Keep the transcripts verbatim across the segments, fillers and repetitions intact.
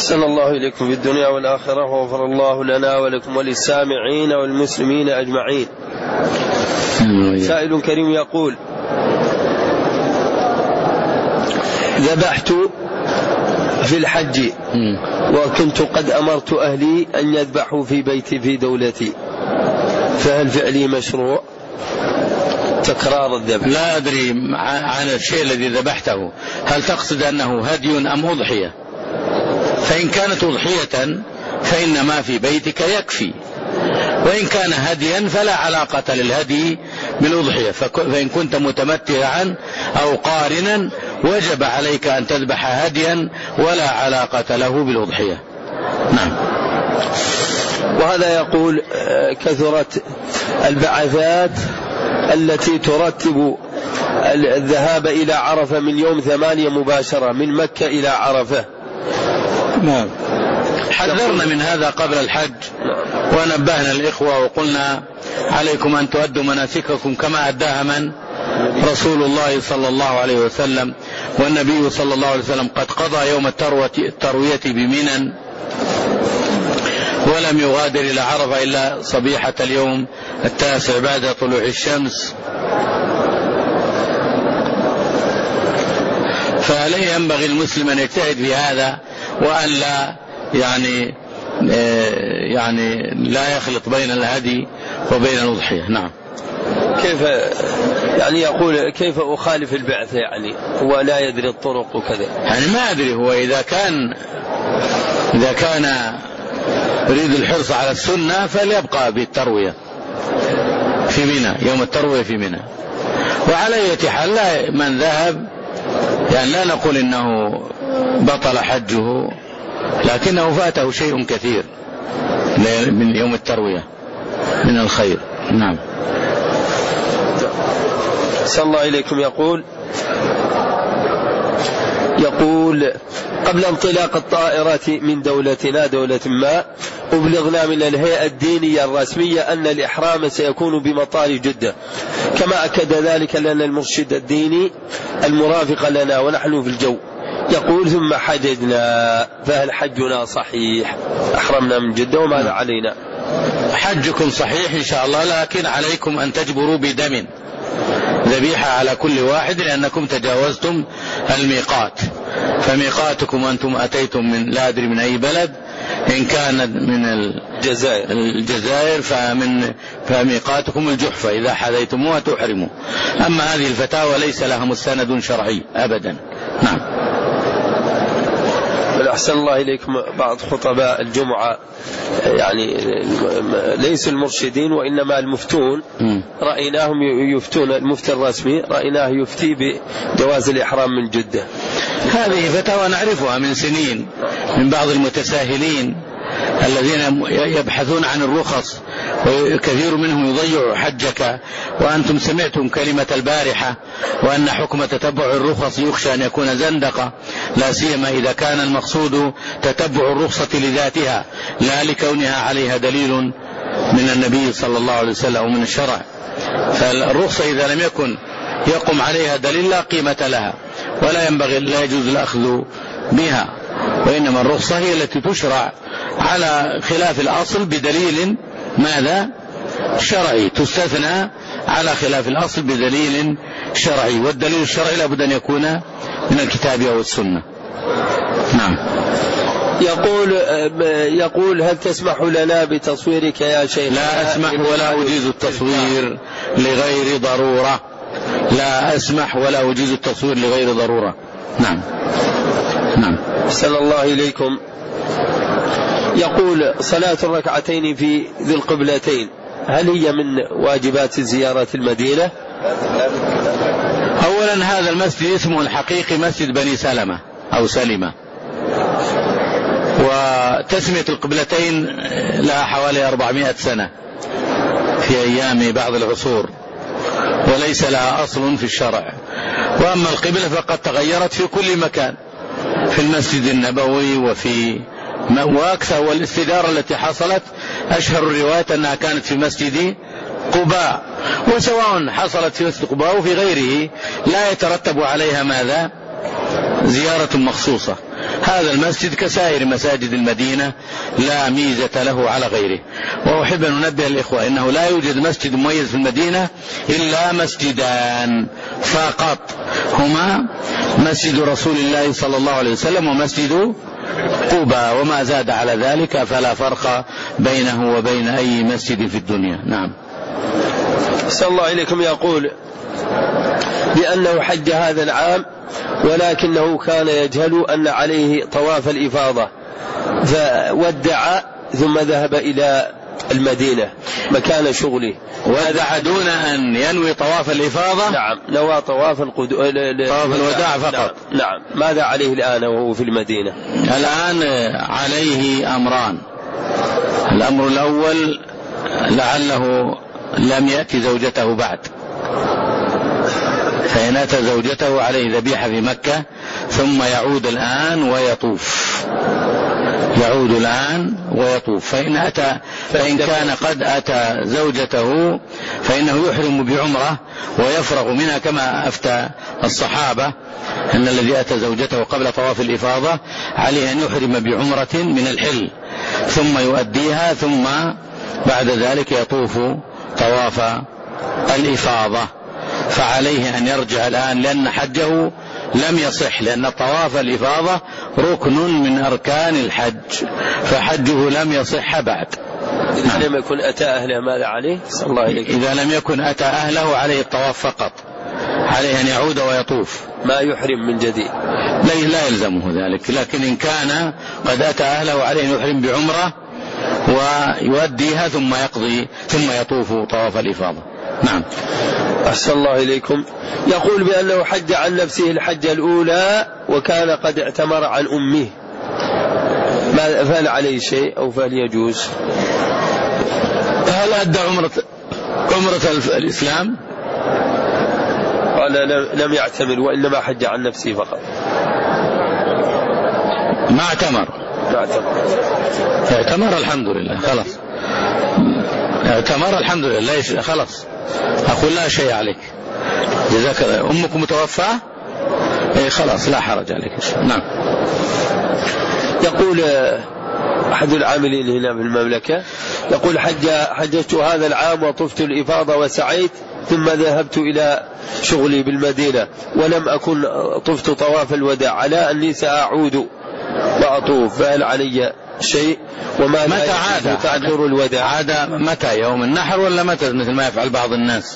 أحسن الله إليكم في الدنيا والآخرة وغفر الله لنا ولكم وللسامعين والمسلمين أجمعين. سائل كريم يقول: ذبحت في الحج وكنت قد أمرت أهلي أن يذبحوا في بيتي في دولتي، فهل فعلي مشروع؟ تكرار الذبح. لا أدري عن الشيء الذي ذبحته، هل تقصد أنه هدي أم أضحية؟ فإن كانت أضحية فإن ما في بيتك يكفي، وإن كان هديا فلا علاقة للهدي بالأضحية. فإن كنت متمتعا أو قارنا وجب عليك أن تذبح هديا ولا علاقة له بالأضحية. نعم. وهذا يقول: كثرت البعثات التي ترتب الذهاب إلى عرفة من يوم ثمانية مباشرة من مكة إلى عرفة. نعم. حذرنا من هذا قبل الحج ونبهنا الإخوة وقلنا: عليكم أن تؤدوا مناسككم كما أداها من؟ رسول الله صلى الله عليه وسلم. والنبي صلى الله عليه وسلم قد قضى يوم التروية بمنى ولم يغادر إلى عرفة إلا صبيحة اليوم التاسع بعد طلوع الشمس. فلا ينبغي المسلم أن يجتهد في هذا وأن لا يعني يعني لا يخلط بين الهدي وبين الأضحية. نعم. كيف يعني يقول كيف أخالف البعثة؟ يعني هو لا يدري الطرق وكذا. يعني ما أدري، هو إذا كان إذا كان يريد الحرص على السنة فليبقى بالتروية في منى، يوم التروية في منى. وعلى أي حال لا من ذهب يعني لا نقول إنه بطل حجه، لكنه فاته شيء كثير من يوم التروية من الخير. نعم. صلى الله إليكم. يقول يقول قبل انطلاق الطائرة من دولتنا دولة ما أبلغنا من الهيئة الدينية الرسمية أن الإحرام سيكون بمطار جدة، كما أكد ذلك لنا المرشد الديني المرافق لنا ونحن في الجو. يقول: ثم حججنا، فهل حجنا صحيح؟ أحرمنا من جدة وماذا علينا؟ حجكم صحيح إن شاء الله، لكن عليكم أن تجبروا بدم ذبيحة على كل واحد لأنكم تجاوزتم الميقات. فميقاتكم أنتم أتيتم من لا أدري من أي بلد، إن كان من الجزائر الجزائر فمن فميقاتكم الجحفة إذا حذيتموها تحرموا. أما هذه الفتاوى ليس لها مستند شرعي أبدا. نعم. أحسن الله إليكم. بعض خطباء الجمعة يعني ليس المرشدين وإنما المفتون، رأيناهم يفتون، المفتي الرسمي رأيناه يفتي بجواز الإحرام من جدة. هذه فتاوى نعرفها من سنين من بعض المتساهلين الذين يبحثون عن الرخص، وكثير منهم يضيع حجك. وأنتم سمعتم كلمة البارحة وأن حكم تتبع الرخص يخشى أن يكون زندقة، لا سيما إذا كان المقصود تتبع الرخصة لذاتها لا لكونها عليها دليل من النبي صلى الله عليه وسلم ومن الشرع. فالرخصة إذا لم يكن يقوم عليها دليل لا قيمة لها ولا ينبغي لا يجوز الأخذ بها، وإنما الرخصة هي التي تشرع على خلاف الأصل بدليل ماذا؟ شرعي، تستثنى على خلاف الأصل بدليل شرعي، والدليل الشرعي لابد أن يكون من الكتاب أو السنة. نعم. يقول يقول هل تسمح لنا بتصويرك يا شيخ؟ لا أسمح ولا أجيز التصوير لغير ضرورة. لا أسمح ولا أجيز التصوير لغير ضرورة. نعم. نعم. أحسن الله إليكم. يقول: صلاة الركعتين في ذي القبلتين هل هي من واجبات زيارة المدينة؟ أولا هذا المسجد اسمه الحقيقي مسجد بني سلمة أو سلمة، وتسمية القبلتين لها حوالي أربعمائة سنة في أيام بعض العصور، وليس لها أصل في الشرع. وأما القبلة فقد تغيرت في كل مكان، في المسجد النبوي وفي وأكثر. والاستدارة التي حصلت أشهر الروايات أنها كانت في مسجد قباء، وسواء حصلت في مسجد قباء وفي غيره لا يترتب عليها ماذا؟ زيارة مخصوصة. هذا المسجد كسائر مساجد المدينة لا ميزة له على غيره. وأحب أن ننبه الإخوة إنه لا يوجد مسجد مميز في المدينة إلا مسجدان فقط، هما مسجد رسول الله صلى الله عليه وسلم ومسجد قباء، وما زاد على ذلك فلا فرق بينه وبين أي مسجد في الدنيا. نعم. صلى الله عليكم. يقول بأنه حج هذا العام ولكنه كان يجهل أن عليه طواف الإفاضة فودع ثم ذهب إلى المدينة مكان شغله، ودع دون أن ينوي طواف الإفاضة. نعم، نوى طواف القدو... طواف الوداع فقط. نعم. نعم. ماذا عليه الآن وهو في المدينة؟ الآن عليه أمران. الأمر الأول لعله لم يأتي زوجته بعد، فإن أتى زوجته عليه ذبيحة في مكة ثم يعود الآن ويطوف، يعود الآن ويطوف. فإن أتى فإن كان قد أتى زوجته فإنه يحرم بعمرة ويفرغ منها، كما أفتى الصحابة أن الذي أتى زوجته قبل طواف الإفاضة عليه أن يحرم بعمرة من الحل ثم يؤديها، ثم بعد ذلك يطوف طواف الإفاضة. فعليه أن يرجع الآن لأن حجه لم يصح، لأن طواف الإفاضة ركن من أركان الحج، فحجه لم يصح بعد. إذا لم يكن أتى أهله ماذا عليه؟ صلى الله عليه وسلم. إذا لم يكن أتى أهله عليه الطواف فقط، عليه أن يعود ويطوف، ما يحرم من جديد، لا, لا يلزمه ذلك. لكن إن كان قد أتى أهله عليه أن يحرم بعمرة ويؤديها ثم يقضي ثم يطوف طواف الإفاضة. نعم. أحسن الله إليكم. يقول بأنه حج عن نفسه الحجة الأولى وكان قد اعتمر عن أمه، فهل عليه شيء أو فهل يجوز؟ هل أدى عمرة عمرة الإسلام؟ قال لم يعتمر وإنما حج عن نفسه فقط. ما اعتمر. ما اعتمر. اعتمر الحمد لله خلاص. اعتمر الحمد لله خلاص. أقول لا شيء عليك. جزاك الله. أمك متوفاة؟ إيه خلاص لا حرج عليك. نعم. يقول أحد العاملين هنا في المملكة يقول حج حججت هذا العام وطفت الإفاضة وسعيت ثم ذهبت إلى شغلي بالمدينة ولم أكن طفت طواف الوداع، على أني سأعود وأطوف، فهل علي شيء؟ وما متى عاد تعذر الوداع؟ عاد متى؟ يوم النحر ولا متى مثل ما يفعل بعض الناس؟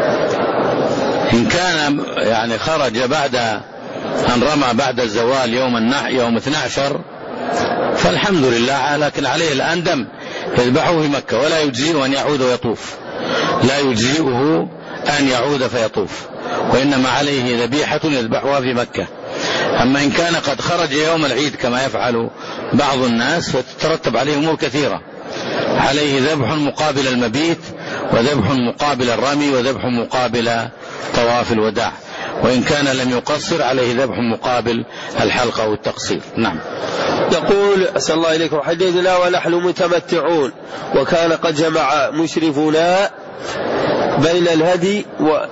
إن كان يعني خرج بعد أن رمى بعد الزوال يوم النحر يوم اثني عشر فالحمد لله، لكن عليه الآن دم يذبحه في مكة ولا يجزئه أن يعود ويطوف، لا يجزئه أن يعود فيطوف، وإنما عليه ذبيحة يذبحها في مكة. أما إن كان قد خرج يوم العيد كما يفعل بعض الناس فتترتب عليه أمور كثيرة، عليه ذبح مقابل المبيت وذبح مقابل الرمي وذبح مقابل طواف الوداع، وإن كان لم يقصر عليه ذبح مقابل الحلقة أو التقصير. نعم. يقول أسأل الله إليكم حججنا ونحن متمتعون وكان قد جمع مشرفنا بين الهدي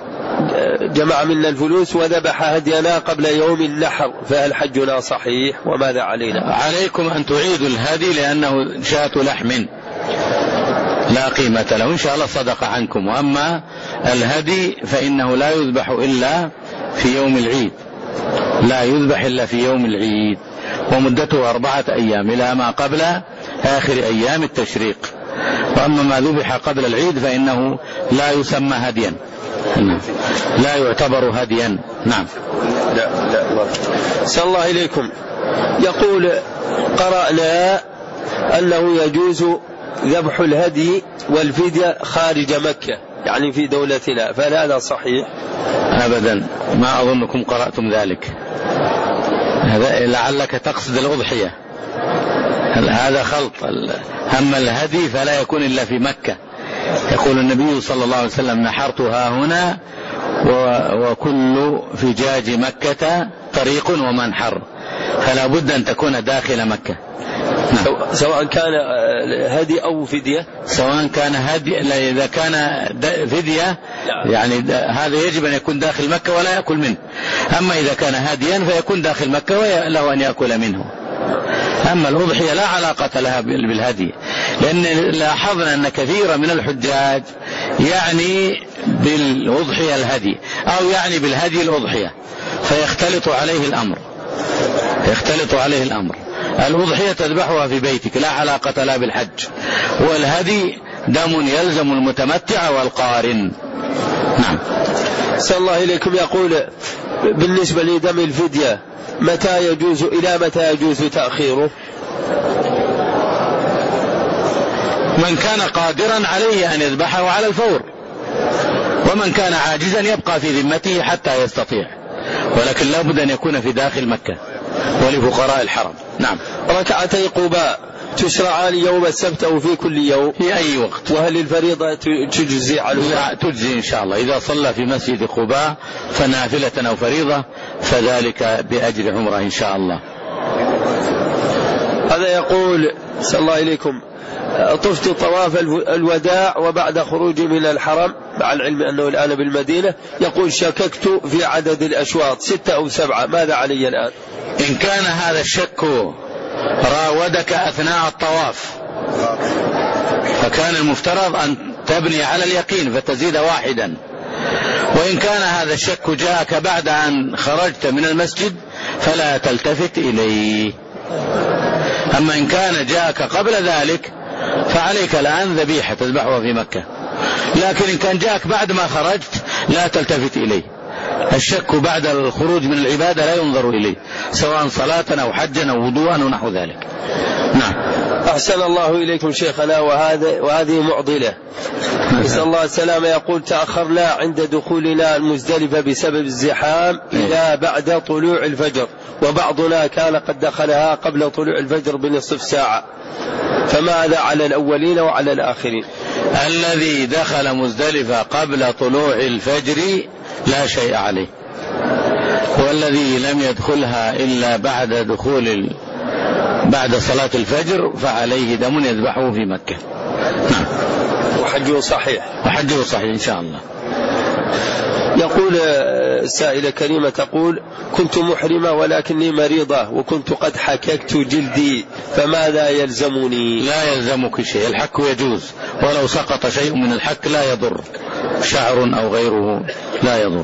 وجمع منا الفلوس وذبح هدينا قبل يوم النحر، فهل حجنا صحيح وماذا علينا؟ عليكم أن تعيدوا الهدي لأنه شاة لحم لا قيمة له، إن شاء الله صدق عنكم. وأما الهدي فإنه لا يذبح إلا في يوم العيد، لا يذبح إلا في يوم العيد، ومدته أربعة أيام إلى ما قبل آخر أيام التشريق. وأما ما ذبح قبل العيد فإنه لا يسمى هديا، لا يعتبر هديا. نعم. لا لا. صلى الله إليكم. يقول قرأنا أنه يجوز ذبح الهدي والفدية خارج مكة، يعني في دولتنا، فهل هذا صحيح؟ أبدا، ما أظنكم قرأتم ذلك، هذا لعلك تقصد الأضحية، هذا خلط. أما الهدي فلا يكون إلا في مكة، يقول النبي صلى الله عليه وسلم نحرتها هنا وكل فجاج مكة طريق ومنحر، فلا بد أن تكون داخل مكة. نعم. سواء كان هدي أو فدية، سواء كان هدي، إذا كان فدية يعني هذا يجب أن يكون داخل مكة ولا يأكل منه. أما إذا كان هاديا فيكون داخل مكة وله أن يأكل منه. أما الأضحية لا علاقة لها بالهدي، لأن لاحظنا أن كثيرا من الحجاج يعني بالأضحية الهدي أو يعني بالهدي الأضحية، فيختلط عليه الأمر يختلط عليه الأمر. الأضحية تذبحها في بيتك لا علاقة لها بالحج، والهدي دم يلزم المتمتع والقارن. نعم. صلى الله إليكم. يقول بالنسبة لدم الفدية متى يجوز إلى متى يجوز تأخيره؟ من كان قادرا عليه أن يذبحه على الفور، ومن كان عاجزا يبقى في ذمته حتى يستطيع، ولكن لا بد أن يكون في داخل مكة ولفقراء الحرم. نعم. ركعتي قباء تشرعان يوم السبت أو في كل يوم؟ في أي وقت. وهل الفريضة تجزي على لا تجزي إن شاء الله. إذا صلى في مسجد قباء فنافلة أو فريضة فذلك بأجر عمره إن شاء الله. هذا يقول صلى الله إليكم طفت طواف الوداع وبعد خروجي من الحرم مع العلم أنه الآن بالمدينة، يقول شككت في عدد الأشواط ستة أو سبعة، ماذا علي الآن؟ إن كان هذا الشك راودك أثناء الطواف فكان المفترض أن تبني على اليقين فتزيد واحدا، وإن كان هذا الشك جاءك بعد أن خرجت من المسجد فلا تلتفت إليه. أما إن كان جاءك قبل ذلك فعليك الآن ذبيحة تذبحها في مكة، لكن إن كان جاءك بعد ما خرجت لا تلتفت إليه. الشك بعد الخروج من العبادة لا ينظر إليه، سواء صلاة أو حجا أو وضوءا أو نحو ذلك. نعم. أحسن الله إليكم شيخنا. وهذا وهذه معضلة، نسأل الله السلامة. يقول تأخرنا عند دخولنا المزدلفة بسبب الزحام إلى بعد طلوع الفجر، وبعضنا كان قد دخلها قبل طلوع الفجر بنصف ساعة، فماذا على الأولين وعلى الآخرين؟ الذي دخل مزدلفة قبل طلوع الفجر لا شيء عليه، والذي لم يدخلها إلا بعد دخول ال... بعد صلاة الفجر فعليه دم يذبحه في مكة. نعم. وحجه صحيح. وحجه صحيح إن شاء الله. يقول السائلة كريمة تقول كنت محرمة ولكني مريضة وكنت قد حككت جلدي، فماذا يلزمني؟ لا يلزمك شيء، الحك يجوز، ولو سقط شيء من الحك لا يضر، شعر أو غيره لا يضر.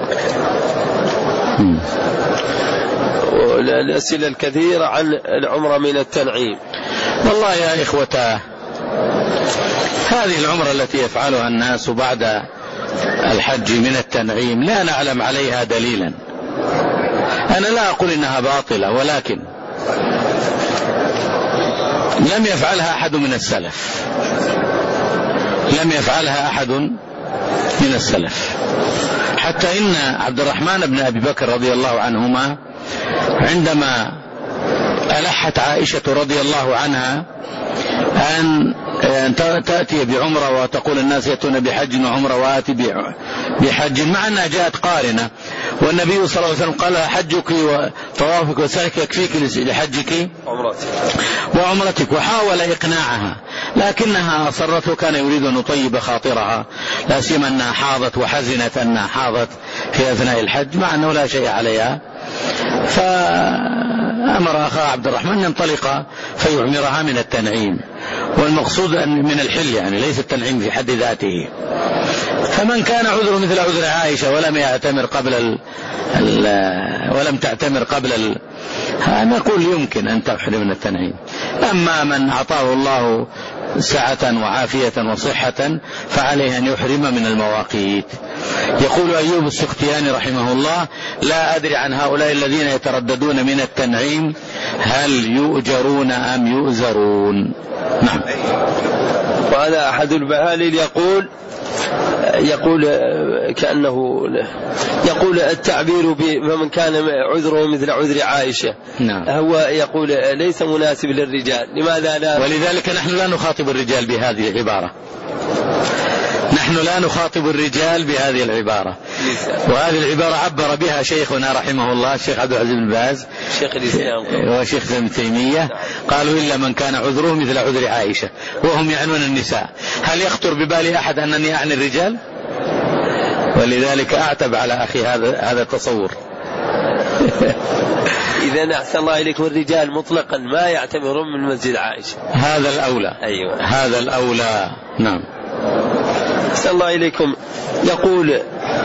الأسئلة الكثيرة عن العمرة من التنعيم. والله يا إخوة، هذه العمرة التي يفعلها الناس بعد الحج من التنعيم لا نعلم عليها دليلا. أنا لا أقول إنها باطلة، ولكن لم يفعلها أحد من السلف، لم يفعلها أحد من السلف. حتى إن عبد الرحمن بن أبي بكر رضي الله عنهما عندما ألحت عائشة رضي الله عنها أن تأتي بعمرة وتقول الناس يأتون بحج وعمرة وآتي بحج، مع أنها جاءت قارنة، والنبي صلى الله عليه وسلم قال حجك وطوافك وسعيك يكفيك لحجك وعمرتك، وحاول إقناعها لكنها أصرت، وكان يريد أن يطيب خاطرها، لا سيما أنها حاضت وحزنت أنها حاضت في أثناء الحج مع أنه لا شيء عليها، فأمر أخاه عبد الرحمن أن ينطلق فيعمرها من التنعيم، والمقصود من الحل يعني ليس التنعيم في حد ذاته. فمن كان عذر مثل عذر عائشة ولم يعتمر قبل ال ال ولم تعتمر قبل ال نقول يمكن أن تحرم من التنعيم. أما من أعطاه الله سعة وعافية وصحة فعليه أن يحرم من المواقيت. يقول أيوب السختياني رحمه الله لا أدري عن هؤلاء الذين يترددون من التنعيم هل يؤجرون أم يؤزرون. نعم. وهذا أحد البهاليل يقول يقول كأنه يقول التعبير بمن كان عذره مثل عذر عائشة. نعم. هو يقول ليس مناسب للرجال، لماذا لا؟ ولذلك نحن لا نخاطب الرجال بهذه العبارة، نحن لا نخاطب الرجال بهذه العبارة، وهذه العبارة عبر بها شيخنا رحمه الله الشيخ عبد العزيز بن باز شيخ الإسلام وشيخ ابن تيمية، قالوا إلا من كان عذره مثل عذر عائشة، وهم يعنون النساء. هل يخطر ببالي أحد أنني أعني الرجال؟ ولذلك أعتب على أخي هذا هذا التصور. إذا أحسن الله إليك، والرجال مطلقا ما يعتبرون من مسجد عائشة، هذا الأولى. أيوة. هذا الأولى. نعم. أحسن الله إليكم. يقول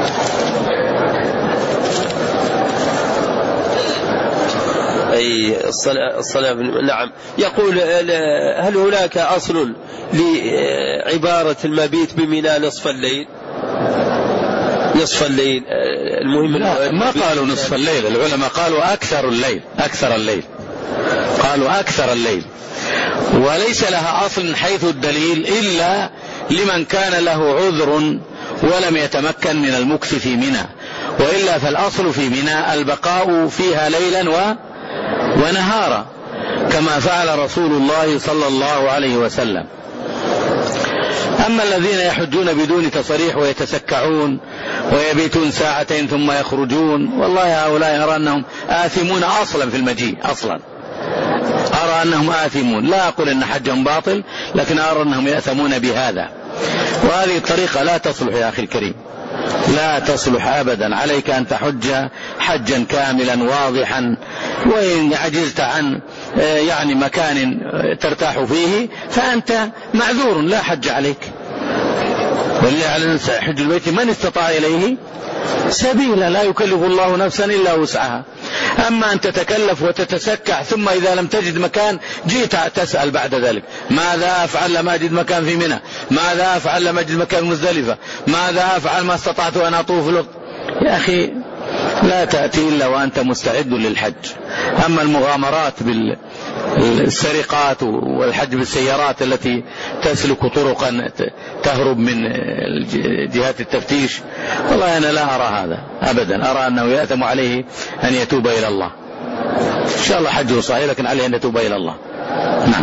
أي الصلاة, الصلاة نعم. يقول هل هناك أصل لعبارة المبيت بمنى نصف الليل؟ نصف الليل المهم لا، ما قالوا نصف الليل، العلماء قالوا أكثر الليل، أكثر الليل، قالوا أكثر الليل، وليس لها أصل حيث الدليل إلا لمن كان له عذر ولم يتمكن من المكث في منى، وإلا فالأصل في منى البقاء فيها ليلا و... ونهارا كما فعل رسول الله صلى الله عليه وسلم. أما الذين يحجون بدون تصريح ويتسكعون ويبيتون ساعتين ثم يخرجون، والله هؤلاء أرى أنهم آثمون أصلا في المجيء، أصلا أرى أنهم آثمون، لا أقول أن حجهم باطل، لكن أرى أنهم يأثمون بهذا، وهذه الطريقة لا تصلح يا أخي الكريم، لا تصلح أبدا. عليك أن تحج حجا كاملا واضحا، وإن عجزت عن يعني مكان ترتاح فيه فأنت معذور لا حج عليك. واللي على حج البيت من استطاع إليه سبيلا، لا يكلف الله نفسا إلا وسعها. أما أن تتكلف وتتسكع ثم إذا لم تجد مكان جيت تسأل بعد ذلك ماذا أفعل لما أجد مكان في منى، ماذا أفعل لما أجد مكان مزدلفة، ماذا أفعل ما استطعت أن أطوف الوقت. يا أخي لا تأتي إلا وأنت مستعد للحج. أما المغامرات بالسرقات والحج بالسيارات التي تسلك طرقا تهرب من جهات التفتيش، والله أنا لا أرى هذا أبدا، أرى أنه يأثم عليه أن يتوب إلى الله. إن شاء الله حجه صحيح، لكن عليه أن يتوب إلى الله. نعم.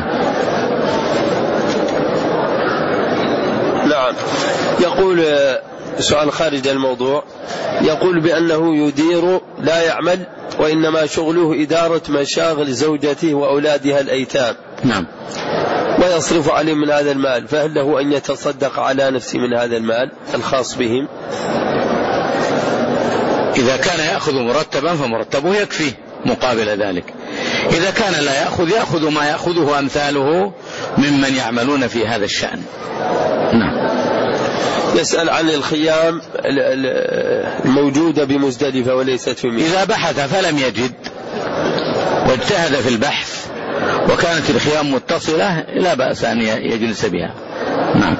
نعم. يقول سؤال خارج الموضوع، يقول بأنه يدير لا يعمل، وإنما شغله إدارة مشاغل زوجته وأولادها الأيتام. نعم. ويصرف عليهم من هذا المال، فهل له أن يتصدق على نفسه من هذا المال الخاص بهم؟ إذا كان يأخذ مرتبا فمرتبه يكفيه مقابل ذلك. إذا كان لا يأخذ يأخذ ما يأخذه أمثاله ممن يعملون في هذا الشأن. نعم. يسأل عن الخيام الموجودة بمزدلفة وليست في منى. إذا بحث فلم يجد واجتهد في البحث وكانت الخيام متصلة لا بأس أن يجلس بها. نعم.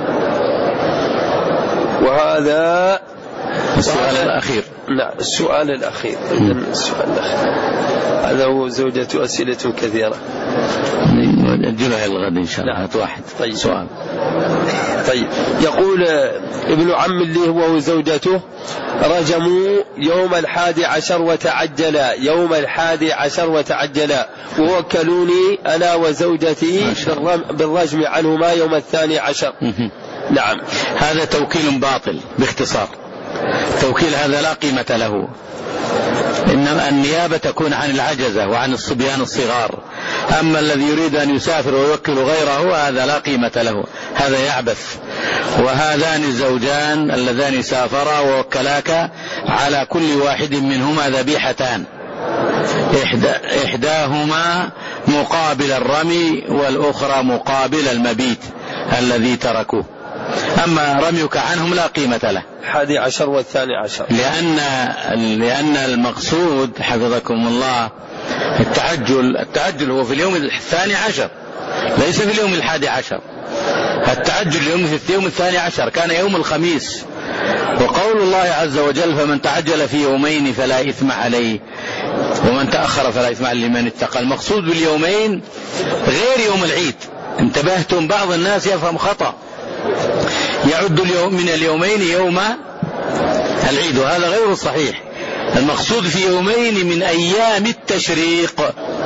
وهذا السؤال الأخير. نعم السؤال الأخير. السؤال الأخير هذا هو زوجة أسئلة كثيرة نجلها الغد إن شاء الله. نعم. واحد. طيب. سؤال. طيب. يقول ابن عم لي هو وزوجته رجموا يوم الحادي عشر وتعجلا يوم الحادي عشر وتعجلا ووكلوني أنا وزوجتي بالرجم عنهما يوم الثاني عشر. نعم. هذا توكيل باطل باختصار. توكيل هذا لا قيمة له، إنما النيابة تكون عن العجزة وعن الصبيان الصغار. أما الذي يريد أن يسافر ويوكل غيره هذا لا قيمة له، هذا يعبث. وهذان الزوجان اللذان سافرا ووكلاك على كل واحد منهما ذبيحتان، إحدى إحداهما مقابل الرمي والأخرى مقابل المبيت الذي تركوه. أما رميك عنهم لا قيمة له. الحادي عشر والثاني عشر، لأن لأن المقصود حفظكم الله التعجل. التعجل هو في اليوم الثاني عشر ليس في اليوم الحادي عشر. التعجل اليوم في اليوم الثاني عشر كان يوم الخميس، وقول الله عز وجل فمن تعجل في يومين فلا إثم عليه ومن تأخر فلا إثم عليه لمن اتقى. المقصود باليومين غير يوم العيد. انتبهتم؟ بعض الناس يفهم خطأ، يعد اليوم من اليومين يوم العيد، وهذا غير صحيح. المقصود في يومين من أيام التشريق،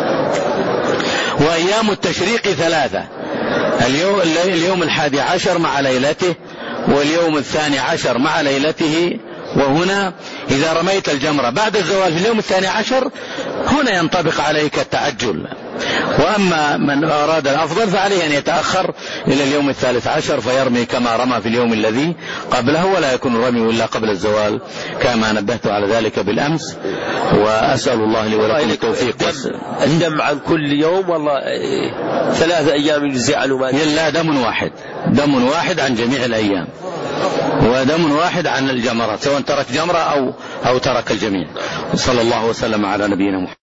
وأيام التشريق ثلاثة: اليوم, اليوم الحادي عشر مع ليلته، واليوم الثاني عشر مع ليلته، وهنا إذا رميت الجمرة بعد الزوال في اليوم الثاني عشر هنا ينطبق عليك التعجل. وأما من أراد الأفضل فعليه أن يتأخر إلى اليوم الثالث عشر فيرمي كما رمى في اليوم الذي قبله، ولا يكون الرمي إلا قبل الزوال كما نبهت على ذلك بالأمس. وأسأل الله لي ولكم التوفيق. الدم عن كل يوم والله ثلاثة أيام يجزي عنه ما لا، دم واحد، دم واحد عن جميع الأيام، ودم واحد عن الجمرة سواء ترك جمرة أو, أو ترك الجميع. صلى الله وسلم على نبينا محمد.